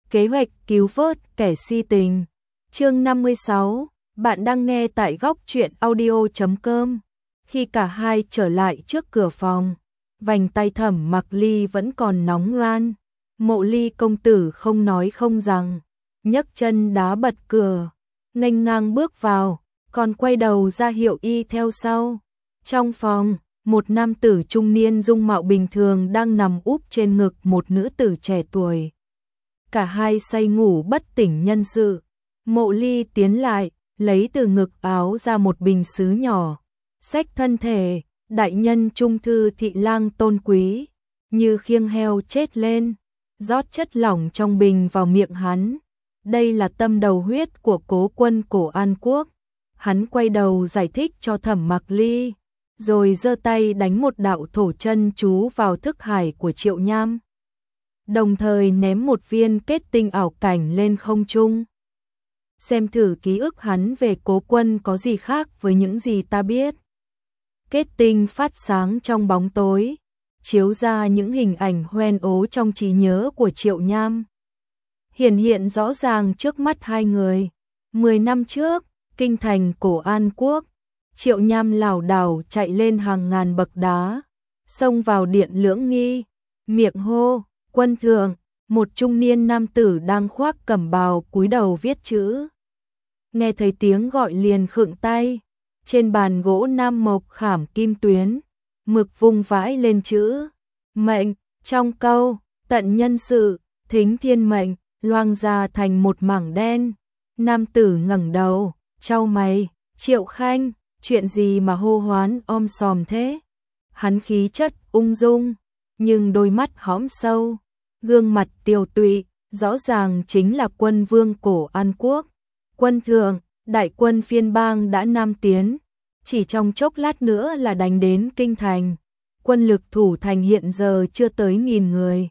Kế hoạch cứu vớt kẻ si tình. Chương 56, bạn đang nghe tại góc truyện audio.com. Khi cả hai trở lại trước cửa phòng, vành tay Thẩm Mặc Ly vẫn còn nóng ran. Mộ Ly công tử không nói không rằng, nhấc chân đá bật cửa, nghênh ngang bước vào, còn quay đầu ra hiệu y theo sau. Trong phòng, một nam tử trung niên dung mạo bình thường đang nằm úp trên ngực một nữ tử trẻ tuổi. Cả hai say ngủ bất tỉnh nhân sự. Mộ Ly tiến lại, lấy từ ngực áo ra một bình sứ nhỏ, xách thân thể, đại nhân trung thư thị lang tôn quý, như khiêng heo chết lên, rót chất lỏng trong bình vào miệng hắn. Đây là tâm đầu huyết của cố quân cổ An Quốc. Hắn quay đầu giải thích cho Thẩm Mặc Ly, rồi giơ tay đánh một đạo thổ chân chú vào thức hải của Triệu Nham, đồng thời ném một viên kết tinh ảo cảnh lên không trung. Xem thử ký ức hắn về cố quân có gì khác với những gì ta biết. Kết tinh phát sáng trong bóng tối, chiếu ra những hình ảnh hoen ố trong trí nhớ của Triệu Nham. Hiển hiện rõ ràng trước mắt hai người. 10 năm trước, kinh thành cổ An Quốc, Triệu Nham lảo đảo chạy lên hàng ngàn bậc đá, xông vào điện Lưỡng Nghi, miệng hô, "Quân thượng!" Một trung niên nam tử đang khoác cẩm bào cúi đầu viết chữ. Nghe thấy tiếng gọi liền khựng tay, trên bàn gỗ nam mộc khảm kim tuyến, mực vung vãi lên chữ mệnh, trong câu tận nhân sự, thính thiên mệnh, loang ra thành một mảng đen. Nam tử ngẩng đầu, chau mày, "Triệu Khanh, chuyện gì mà hô hoán om sòm thế?" Hắn khí chất ung dung, nhưng đôi mắt hõm sâu, gương mặt tiều tụy, rõ ràng chính là quân vương cổ An Quốc. "Quân thượng, đại quân phiên bang đã nam tiến, chỉ trong chốc lát nữa là đánh đến kinh thành. Quân lực thủ thành hiện giờ chưa tới 1000 người.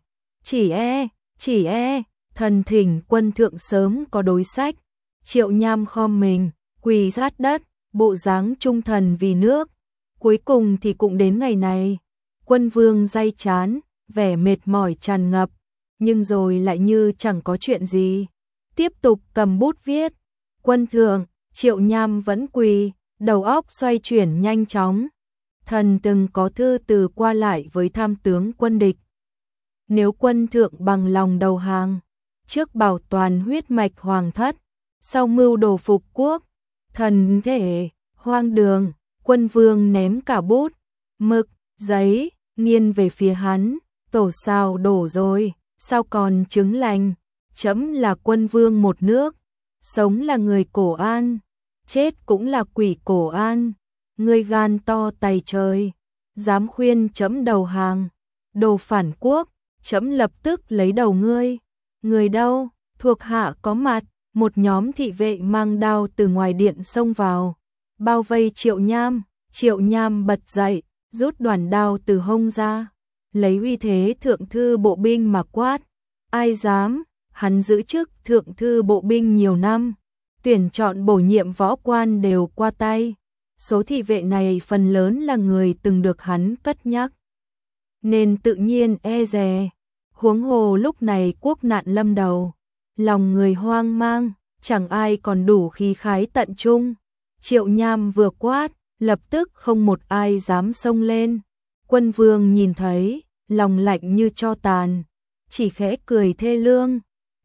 Chỉ e, thần thỉnh quân thượng sớm có đối sách." Triệu Nham khom mình, quỳ sát đất, bộ dáng trung thần vì nước. Cuối cùng thì cũng đến ngày này. Quân vương day chán, vẻ mệt mỏi tràn ngập, nhưng rồi lại như chẳng có chuyện gì. Tiếp tục cầm bút viết. "Quân thượng." Triệu Nham vẫn quỳ, đầu óc xoay chuyển nhanh chóng. Thần từng có thư từ qua lại với tham tướng quân địch. Nếu quân thượng bằng lòng đầu hàng, trước bảo toàn huyết mạch hoàng thất, sau mưu đồ phục quốc, thần thể hoang đường. Quân vương ném cả bút, mực, giấy, nghiêng về phía hắn. "Tổ sao đổ rồi, sao còn trứng lành? Trẫm là quân vương một nước, sống là người cổ An, chết cũng là quỷ cổ An. Ngươi gan to tày trời, dám khuyên trẫm đầu hàng, đồ phản quốc, trẫm lập tức lấy đầu ngươi." "Người đâu?" Thuộc hạ có mặt. Một nhóm thị vệ mang đao từ ngoài điện xông vào, bao vây Triệu Nham. Triệu Nham bật dậy, rút đoàn đao từ hông ra, lấy uy thế thượng thư bộ binh mà quát. "Ai dám?" Hắn giữ chức thượng thư bộ binh nhiều năm, tuyển chọn bổ nhiệm võ quan đều qua tay. Số thị vệ này phần lớn là người từng được hắn cất nhắc, nên tự nhiên e dè. Huống hồ lúc này quốc nạn lâm đầu, lòng người hoang mang, chẳng ai còn đủ khí khái tận trung. Triệu Nham vừa quát, lập tức không một ai dám xông lên. Quân vương nhìn thấy, lòng lạnh như tro tàn, chỉ khẽ cười thê lương.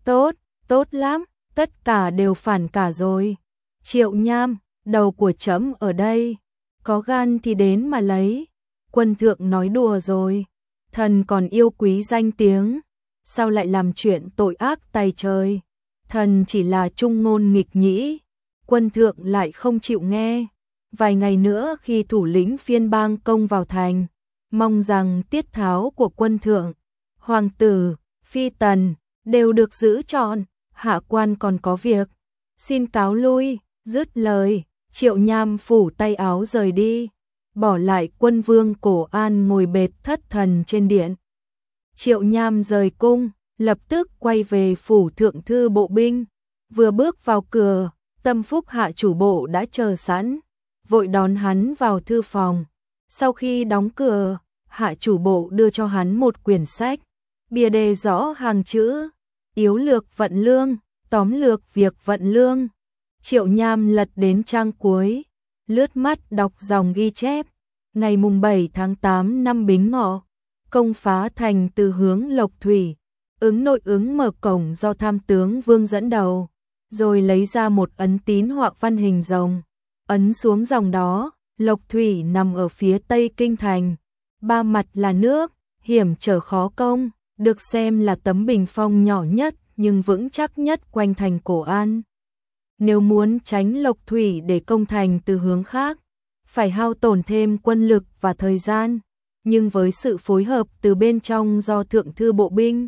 Tốt lắm, tất cả đều phản cả rồi. Triệu Nham, đầu của trẫm ở đây, có gan thì đến mà lấy." "Quân thượng nói đùa rồi, thần còn yêu quý danh tiếng, sao lại làm chuyện tội ác tày trời? Thần chỉ là trung ngôn nghịch nhĩ." Quân thượng lại không chịu nghe. "Vài ngày nữa khi thủ lĩnh phiên bang công vào thành, mong rằng tiết tháo của quân thượng, hoàng tử, phi tần đều được giữ trọn. Hạ quan còn có việc, xin cáo lui." Dứt lời, Triệu Nham phủ tay áo rời đi, bỏ lại quân vương cổ An ngồi bệt thất thần trên điện. Triệu Nham rời cung, lập tức quay về phủ thượng thư bộ binh. Vừa bước vào cửa, Tâm Phúc hạ chủ bộ đã chờ sẵn, vội đón hắn vào thư phòng. Sau khi đóng cửa, hạ chủ bộ đưa cho hắn một quyển sách, bìa đề rõ hàng chữ, yếu lược vận lương, tóm lược việc vận lương. Triệu Nham lật đến trang cuối, lướt mắt đọc dòng ghi chép. Ngày mùng 7 tháng 8 năm Bính Ngọ, công phá thành từ hướng Lộc Thủy, ứng nội ứng mở cổng do tham tướng Vương dẫn đầu, rồi lấy ra một ấn tín họa văn hình rồng, ấn xuống dòng đó. Lộc Thủy nằm ở phía tây kinh thành, ba mặt là nước, hiểm trở khó công, được xem là tấm bình phong nhỏ nhất nhưng vững chắc nhất quanh thành Cổ An. Nếu muốn tránh Lộc Thủy để công thành từ hướng khác, phải hao tổn thêm quân lực và thời gian, nhưng với sự phối hợp từ bên trong do thượng thư bộ binh,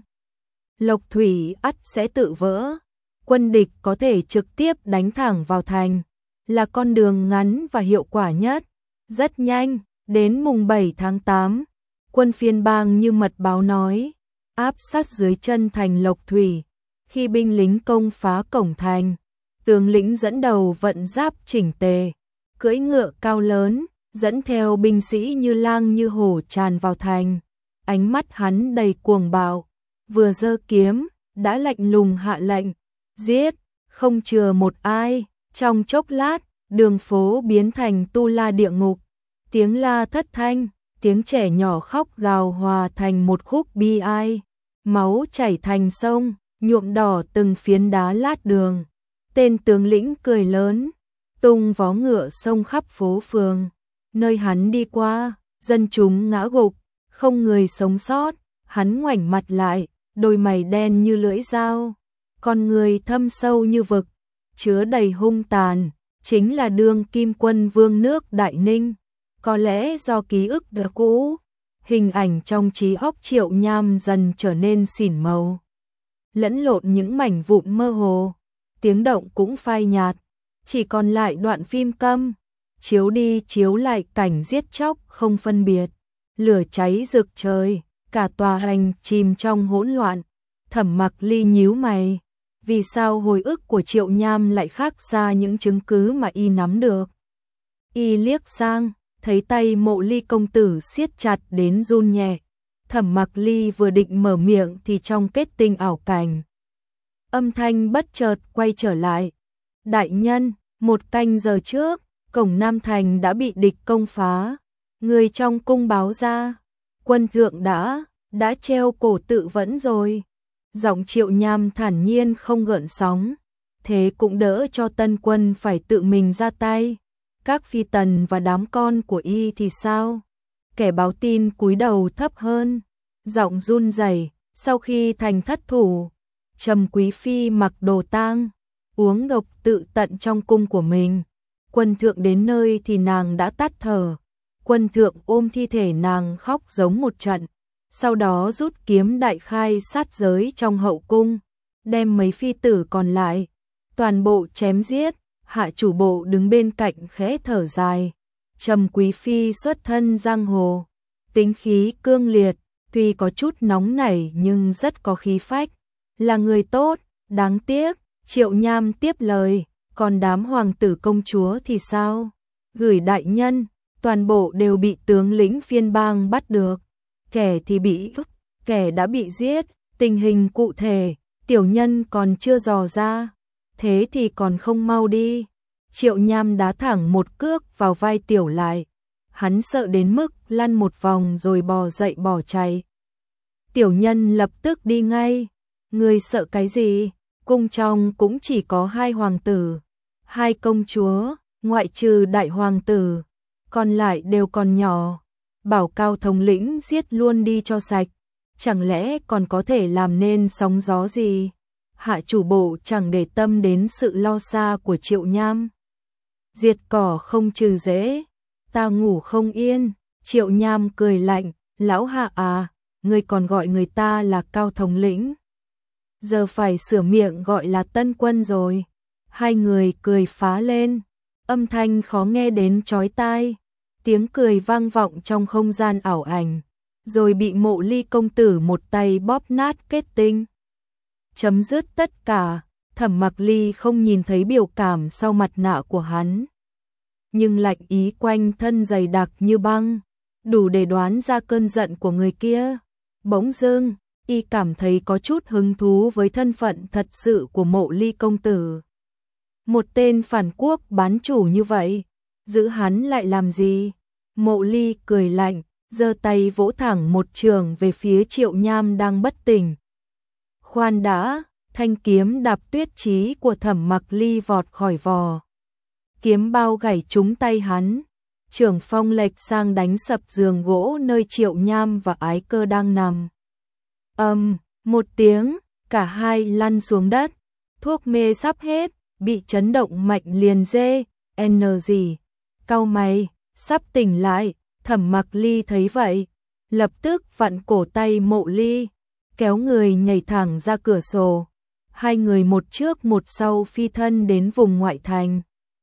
Lộc Thủy ắt sẽ tự vỡ. Quân địch có thể trực tiếp đánh thẳng vào thành, là con đường ngắn và hiệu quả nhất. Rất nhanh, đến mùng 7 tháng 8, quân phiên bang như mật báo nói, áp sát dưới chân thành Lộc Thủy. Khi binh lính công phá cổng thành, tướng lĩnh dẫn đầu vận giáp chỉnh tề, cưỡi ngựa cao lớn, dẫn theo binh sĩ như lang như hổ tràn vào thành. Ánh mắt hắn đầy cuồng bạo, vừa giơ kiếm, đã lạnh lùng hạ lệnh, giết, không chừa một ai. Trong chốc lát, đường phố biến thành tu la địa ngục, tiếng la thất thanh, tiếng trẻ nhỏ khóc gào hòa thành một khúc bi ai. Máu chảy thành sông, nhuộm đỏ từng phiến đá lát đường. Tên tướng lĩnh cười lớn, tung vó ngựa xông khắp phố phường. Nơi hắn đi qua, dân chúng ngã gục, không người sống sót. Hắn ngoảnh mặt lại, đôi mày đen như lưỡi dao, con người thâm sâu như vực, chứa đầy hung tàn, chính là đương kim quân vương nước Đại Ninh. Có lẽ do ký ức đã cũ, hình ảnh trong trí óc Triệu Nham dần trở nên xỉn màu, lẫn lộn những mảnh vụn mơ hồ, tiếng động cũng phai nhạt, chỉ còn lại đoạn phim câm, chiếu đi chiếu lại cảnh giết chóc không phân biệt, lửa cháy rực trời, cả tòa thành chìm trong hỗn loạn. Thẩm Mặc Ly nhíu mày, vì sao hồi ức của Triệu Nham lại khác xa những chứng cứ mà y nắm được. Y liếc sang, thấy tay Mộ Ly công tử siết chặt đến run nhẹ. Thẩm Mặc Ly vừa định mở miệng thì trong kết tinh ảo cảnh, âm thanh bất chợt quay trở lại. Đại nhân, 1 canh giờ trước, cổng Nam Thành đã bị địch công phá. Người trong cung báo ra, quân thượng đã treo cổ tự vẫn rồi. Giọng Triệu Nham thản nhiên không gợn sóng, thế cũng đỡ cho tân quân phải tự mình ra tay. Các phi tần và đám con của y thì sao? Kẻ báo tin cúi đầu thấp hơn, giọng run rẩy. Sau khi thành thất thủ, Trầm Quý phi mặc đồ tang, uống độc tự tận trong cung của mình. Quân thượng đến nơi thì nàng đã tắt thở. Quân thượng ôm thi thể nàng khóc giống một trận, sau đó rút kiếm đại khai sát giới trong hậu cung, đem mấy phi tử còn lại toàn bộ chém giết. Hạ chủ bộ đứng bên cạnh khẽ thở dài. Trầm Quý phi xuất thân giang hồ, tính khí cương liệt, tuy có chút nóng nảy nhưng rất có khí phách, là người tốt. Đáng tiếc, Triệu Nham tiếp lời, còn đám hoàng tử công chúa thì sao? Gửi đại nhân, toàn bộ đều bị tướng lĩnh phiên bang bắt được, kẻ thì bị ức, kẻ đã bị giết. Tình hình cụ thể, tiểu nhân còn chưa dò ra, thế thì còn không mau đi. Triệu Nham đá thẳng một cước vào vai Tiểu Lại, hắn sợ đến mức lăn một vòng rồi bò dậy bỏ chạy. Tiểu nhân lập tức đi ngay. Người sợ cái gì? Cung trong cũng chỉ có 2 hoàng tử, 2 công chúa, ngoại trừ đại hoàng tử, còn lại đều còn nhỏ. Bảo Cao thống lĩnh giết luôn đi cho sạch, chẳng lẽ còn có thể làm nên sóng gió gì? Hạ chủ bộ chẳng để tâm đến sự lo xa của Triệu Nham. Diệt cỏ không trừ rễ, ta ngủ không yên. Triệu Nham cười lạnh, lão Hạ à, ngươi còn gọi người ta là Cao thống lĩnh, giờ phải sửa miệng gọi là Tân quân rồi. Hai người cười phá lên, âm thanh khó nghe đến chói tai. Tiếng cười vang vọng trong không gian ảo ảnh, rồi bị Mộ Ly công tử một tay bóp nát kết tinh. Chấm dứt tất cả. Thẩm Mặc Ly không nhìn thấy biểu cảm sau mặt nạ của hắn, nhưng lạnh ý quanh thân dày đặc như băng, đủ để đoán ra cơn giận của người kia. Bỗng dưng, y cảm thấy có chút hứng thú với thân phận thật sự của Mộ Ly công tử. Một tên phản quốc bán chủ như vậy, giữ hắn lại làm gì? Mộ Ly cười lạnh, giơ tay vỗ thẳng một trường về phía Triệu Nham đang bất tỉnh. Khoan đã, thanh kiếm đạp tuyết chí của Thẩm Mặc Ly vọt khỏi vò. Kiếm bao gảy trúng tay hắn, trường phong lệch sang đánh sập giường gỗ nơi Triệu Nham và Ái Cơ đang nằm. Một tiếng, cả hai lăn xuống đất, thuốc mê sắp hết, bị chấn động mạnh liền gì. Cau mày, sắp tỉnh lại, Thẩm Mặc Ly thấy vậy, lập tức vặn cổ tay Mộ Ly, kéo người nhảy thẳng ra cửa sổ. Hai người một trước một sau phi thân đến vùng ngoại thành.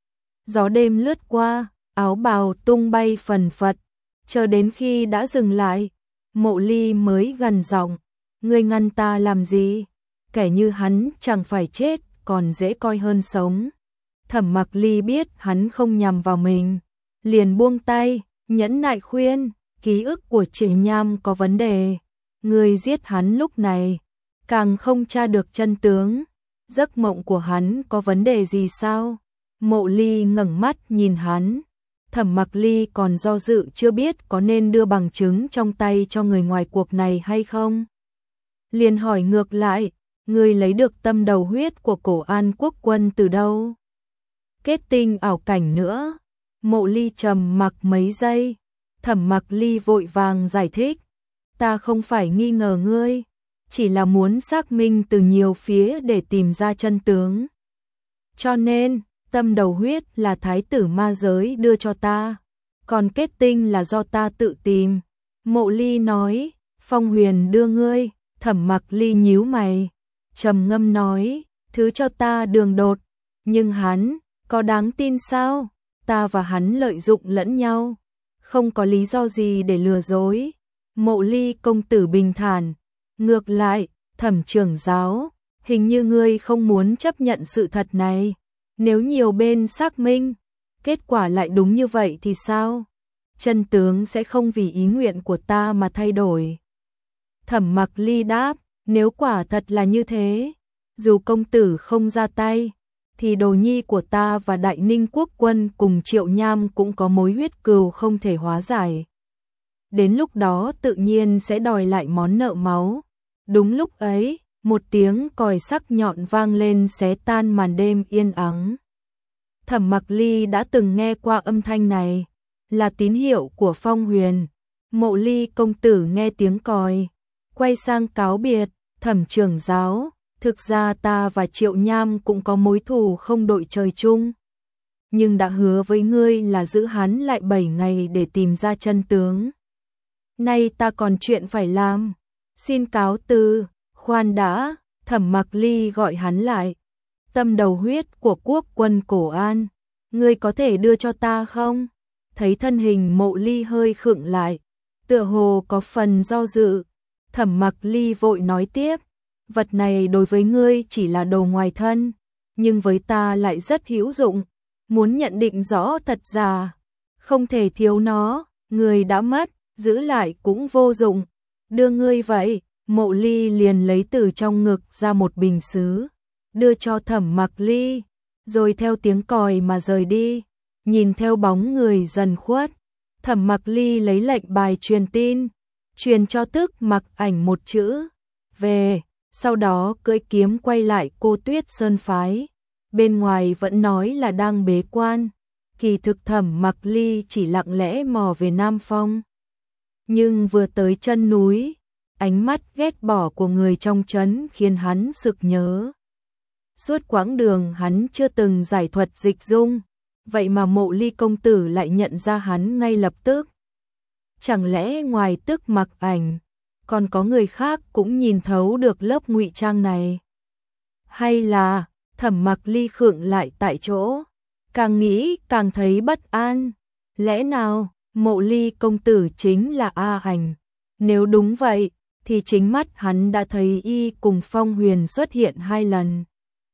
Gió đêm lướt qua, áo bào tung bay phần phật, chờ đến khi đã dừng lại, Mộ Ly mới gằn giọng, ngươi ngăn ta làm gì? Kẻ như hắn chẳng phải chết, còn dễ coi hơn sống. Thẩm Mặc Ly biết hắn không nhằm vào mình, liền buông tay, nhẫn nại khuyên, ký ức của Triệu Nham có vấn đề, ngươi giết hắn lúc này, càng không tra được chân tướng, giấc mộng của hắn có vấn đề gì sao? Mộ Ly ngẩng mắt nhìn hắn, Thẩm Mặc Ly còn do dự chưa biết có nên đưa bằng chứng trong tay cho người ngoài cuộc này hay không. Liền hỏi ngược lại, ngươi lấy được tâm đầu huyết của Cổ An quốc quân từ đâu? Kết tinh ảo cảnh nữa. Mộ Ly trầm mặc mấy giây, Thẩm Mặc Ly vội vàng giải thích, ta không phải nghi ngờ ngươi, chỉ là muốn xác minh từ nhiều phía để tìm ra chân tướng. Cho nên, tâm đầu huyết là thái tử ma giới đưa cho ta, còn kết tinh là do ta tự tìm. Mộ Ly nói, Phong Huyền đưa ngươi. Thẩm Mặc Ly nhíu mày, trầm ngâm nói, thứ cho ta đường đột, nhưng hắn, có đáng tin sao? Ta và hắn lợi dụng lẫn nhau, không có lý do gì để lừa dối. Mộ Ly công tử bình thản, ngược lại, Thẩm trưởng giáo, hình như ngươi không muốn chấp nhận sự thật này. Nếu nhiều bên xác minh, kết quả lại đúng như vậy thì sao? Chân tướng sẽ không vì ý nguyện của ta mà thay đổi. Thẩm Mặc Ly đáp, nếu quả thật là như thế, dù công tử không ra tay, thì đồ nhi của ta và Đại Ninh quốc quân cùng Triệu Nham cũng có mối huyết cừu không thể hóa giải. Đến lúc đó tự nhiên sẽ đòi lại món nợ máu. Đúng lúc ấy, một tiếng còi sắc nhọn vang lên xé tan màn đêm yên ắng. Thẩm Mặc Ly đã từng nghe qua âm thanh này, là tín hiệu của Phong Huyền. Mộ Ly công tử nghe tiếng còi, quay sang cáo biệt, Thẩm trưởng giáo, thực ra ta và Triệu Nham cũng có mối thù không đội trời chung, nhưng đã hứa với ngươi là giữ hắn lại 7 ngày để tìm ra chân tướng. Nay ta còn chuyện phải làm, xin cáo từ. Khoan đã, Thẩm Mặc Ly gọi hắn lại. Tâm đầu huyết của quốc quân Cổ An, ngươi có thể đưa cho ta không? Thấy thân hình Mộ Ly hơi khựng lại, tựa hồ có phần do dự, Thẩm Mặc Ly vội nói tiếp, vật này đối với ngươi chỉ là đồ ngoài thân, nhưng với ta lại rất hữu dụng, muốn nhận định rõ thật giả, không thể thiếu nó, người đã mất, giữ lại cũng vô dụng, đưa ngươi vậy. Mộ Ly liền lấy từ trong ngực ra một bình sứ, đưa cho Thẩm Mặc Ly, rồi theo tiếng còi mà rời đi. Nhìn theo bóng người dần khuất, Thẩm Mặc Ly lấy lệnh bài truyền tin, truyền cho Tức Mặc Ảnh một chữ, về, sau đó cưỡi kiếm quay lại Cô Tuyết Sơn phái. Bên ngoài vẫn nói là đang bế quan, kỳ thực Thẩm Mặc Ly chỉ lặng lẽ mò về Nam Phong. Nhưng vừa tới chân núi, ánh mắt ghét bỏ của người trong trấn khiến hắn sực nhớ. Suốt quãng đường hắn chưa từng giải thuật dịch dung, vậy mà Mộ Ly công tử lại nhận ra hắn ngay lập tức. Chẳng lẽ ngoài Tức Mặc Ảnh, còn có người khác cũng nhìn thấu được lớp ngụy trang này? Hay là, Thẩm Mặc Ly khựng lại tại chỗ, càng nghĩ càng thấy bất an. Lẽ nào, Mộ Ly công tử chính là A Ảnh? Nếu đúng vậy, thì chính mắt hắn đã thấy y cùng Phong Huyền xuất hiện 2 lần.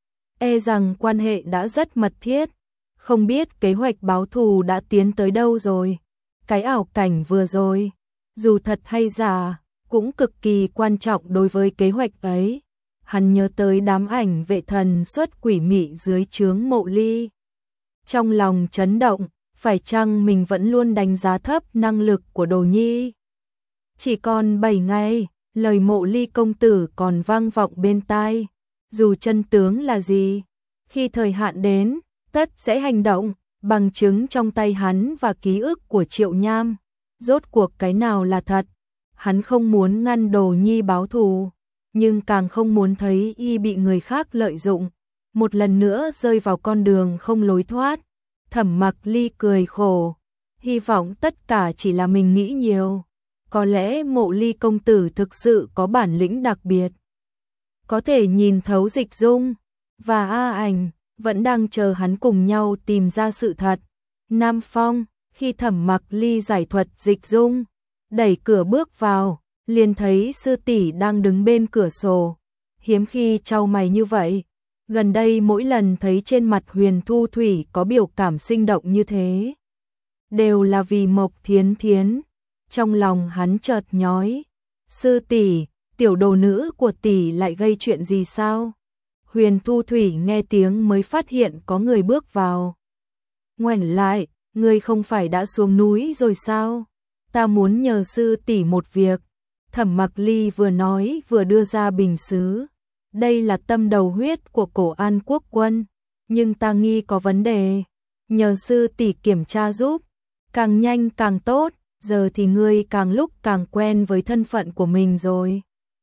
E rằng quan hệ đã rất mật thiết, không biết kế hoạch báo thù đã tiến tới đâu rồi. Cái ảo cảnh vừa rồi, dù thật hay giả, cũng cực kỳ quan trọng đối với kế hoạch ấy. Hắn nhớ tới đám ảnh vệ thần xuất quỷ mị dưới trướng Mộ Ly. Trong lòng chấn động, phải chăng mình vẫn luôn đánh giá thấp năng lực của Đồ Nhi? Chỉ còn 7 ngày, lời Mộ Ly công tử còn vang vọng bên tai. Dù chân tướng là gì, khi thời hạn đến, tất sẽ hành động, bằng chứng trong tay hắn và ký ức của Triệu Nham. Rốt cuộc cái nào là thật? Hắn không muốn ngăn Đồ Nhi báo thù, nhưng càng không muốn thấy y bị người khác lợi dụng, một lần nữa rơi vào con đường không lối thoát. Thẩm Mặc Ly cười khổ, hy vọng tất cả chỉ là mình nghĩ nhiều. Có lẽ Mộ Ly công tử thực sự có bản lĩnh đặc biệt, có thể nhìn thấu Dịch Dung, và A Ảnh vẫn đang chờ hắn cùng nhau tìm ra sự thật. Nam Phong, khi Thẩm Mặc Ly giải thuật Dịch Dung, đẩy cửa bước vào, liền thấy sư tỷ đang đứng bên cửa sổ, hiếm khi chau mày như vậy. Gần đây mỗi lần thấy trên mặt Huyền Thu Thủy có biểu cảm sinh động như thế, đều là vì Mộc Thiến Thiến. Trong lòng hắn chợt nhói, sư tỷ, tiểu đồ nữ của tỷ lại gây chuyện gì sao? Huyền Thu Thủy nghe tiếng mới phát hiện có người bước vào. Ngoảnh lại, ngươi không phải đã xuống núi rồi sao? Ta muốn nhờ sư tỷ một việc. Thẩm Mặc Ly vừa nói vừa đưa ra bình sứ. Đây là tâm đầu huyết của Cổ An quốc quân, nhưng ta nghi có vấn đề, nhờ sư tỷ kiểm tra giúp, càng nhanh càng tốt, giờ thì ngươi càng lúc càng quen với thân phận của mình rồi.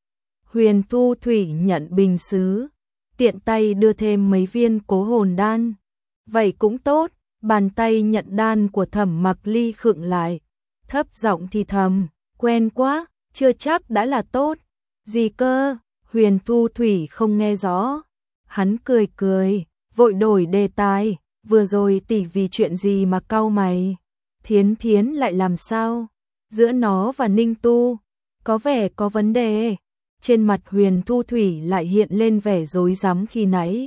Huyền Thu Thủy nhận bình sứ, tiện tay đưa thêm mấy viên cố hồn đan. Vậy cũng tốt, bàn tay nhận đan của Thẩm Mặc Ly khựng lại, thấp giọng thì thầm, quen quá, chưa chắc đã là tốt. Gì cơ? Huyền Thu Thủy không nghe rõ. Hắn cười cười, vội đổi đề tài, vừa rồi tỷ vì chuyện gì mà cau mày? Thiến Thiến lại làm sao? Giữa nó và Ninh Tu, có vẻ có vấn đề. Trên mặt Huyền Thu Thủy lại hiện lên vẻ rối rắm khi nãy.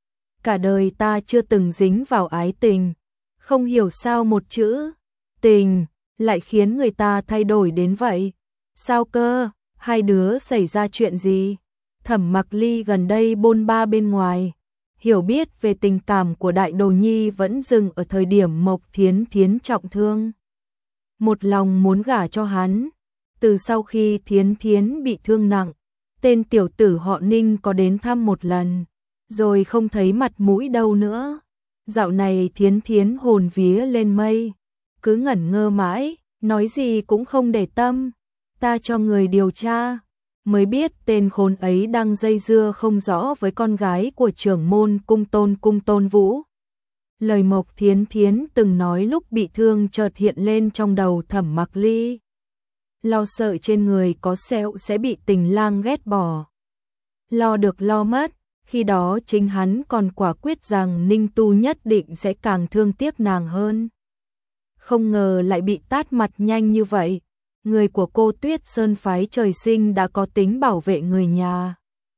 Cả đời ta chưa từng dính vào ái tình, không hiểu sao một chữ tình lại khiến người ta thay đổi đến vậy. Sao cơ? Hai đứa xảy ra chuyện gì? Thẩm Mặc Ly gần đây bôn ba bên ngoài, hiểu biết về tình cảm của Đại Đồ Nhi vẫn dừng ở thời điểm Mộc Thiến Thiến trọng thương. Một lòng muốn gả cho hắn. Từ sau khi Thiến Thiến bị thương nặng, tên tiểu tử họ Ninh có đến thăm một lần, rồi không thấy mặt mũi đâu nữa. Dạo này Thiến Thiến hồn vía lên mây, cứ ngẩn ngơ mãi, nói gì cũng không để tâm. Ta cho người điều tra, mới biết tên khốn ấy đang dây dưa không rõ với con gái của trưởng môn Cung Tôn Vũ. Lời Mộc Thiến Thiến từng nói lúc bị thương chợt hiện lên trong đầu Thẩm Mặc Ly. Lo sợ trên người có sẹo sẽ bị tình lang ghét bỏ. Lo được lo mất, khi đó chính hắn còn quả quyết rằng Ninh Tu nhất định sẽ càng thương tiếc nàng hơn. Không ngờ lại bị tát mặt nhanh như vậy. Người của cô Tuyết Sơn phái trời sinh đã có tính bảo vệ người nhà.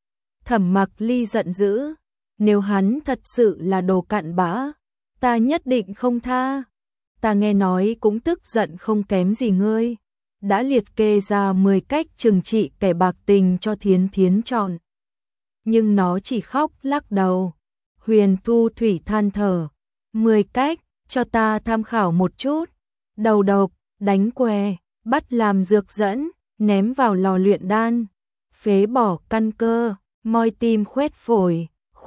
Thẩm Mặc Ly giận dữ, nếu hắn thật sự là đồ cặn bã, ta nhất định không tha. Ta nghe nói cũng tức giận không kém gì ngươi, đã liệt kê ra 10 cách trừng trị kẻ bạc tình cho Thiến Thiến chọn. Nhưng nó chỉ khóc lắc đầu. Huyền Thu Thủy than thở, 10 cách, cho ta tham khảo một chút. Đầu độc, đánh què, bắt làm dược dẫn, ném vào lò luyện đan, phế bỏ căn cơ, moi tim khoét phổi,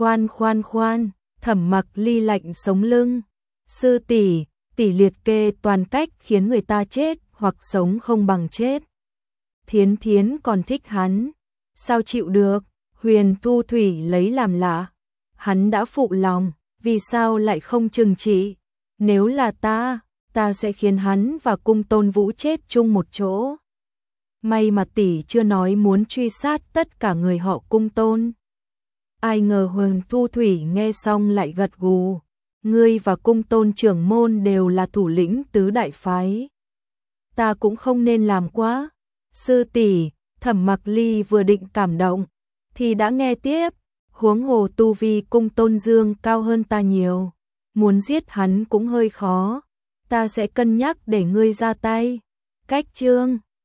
khoan, Thẩm Mặc Ly lạnh sống lưng. Sư tỷ, tỷ liệt kê toàn cách khiến người ta chết hoặc sống không bằng chết. Thiến Thiến còn thích hắn, sao chịu được? Huyền Thu Thủy lấy làm lạ. Hắn đã phụ lòng, vì sao lại không trừng trị? Nếu là ta sẽ khiến hắn và Cung Tôn Vũ chết chung một chỗ. May mà tỷ chưa nói muốn truy sát tất cả người họ Cung Tôn. Ai ngờ Huyền Thu Thủy nghe xong lại gật gù. Ngươi và Cung Tôn trưởng môn đều là thủ lĩnh tứ đại phái. Ta cũng không nên làm quá. Sư tỷ, Thẩm Mặc Ly vừa định cảm động, thì đã nghe tiếp. Huống hồ tu vi Cung Tôn Dương cao hơn ta nhiều. Muốn giết hắn cũng hơi khó. Ta sẽ cân nhắc để ngươi ra tay. Cách chương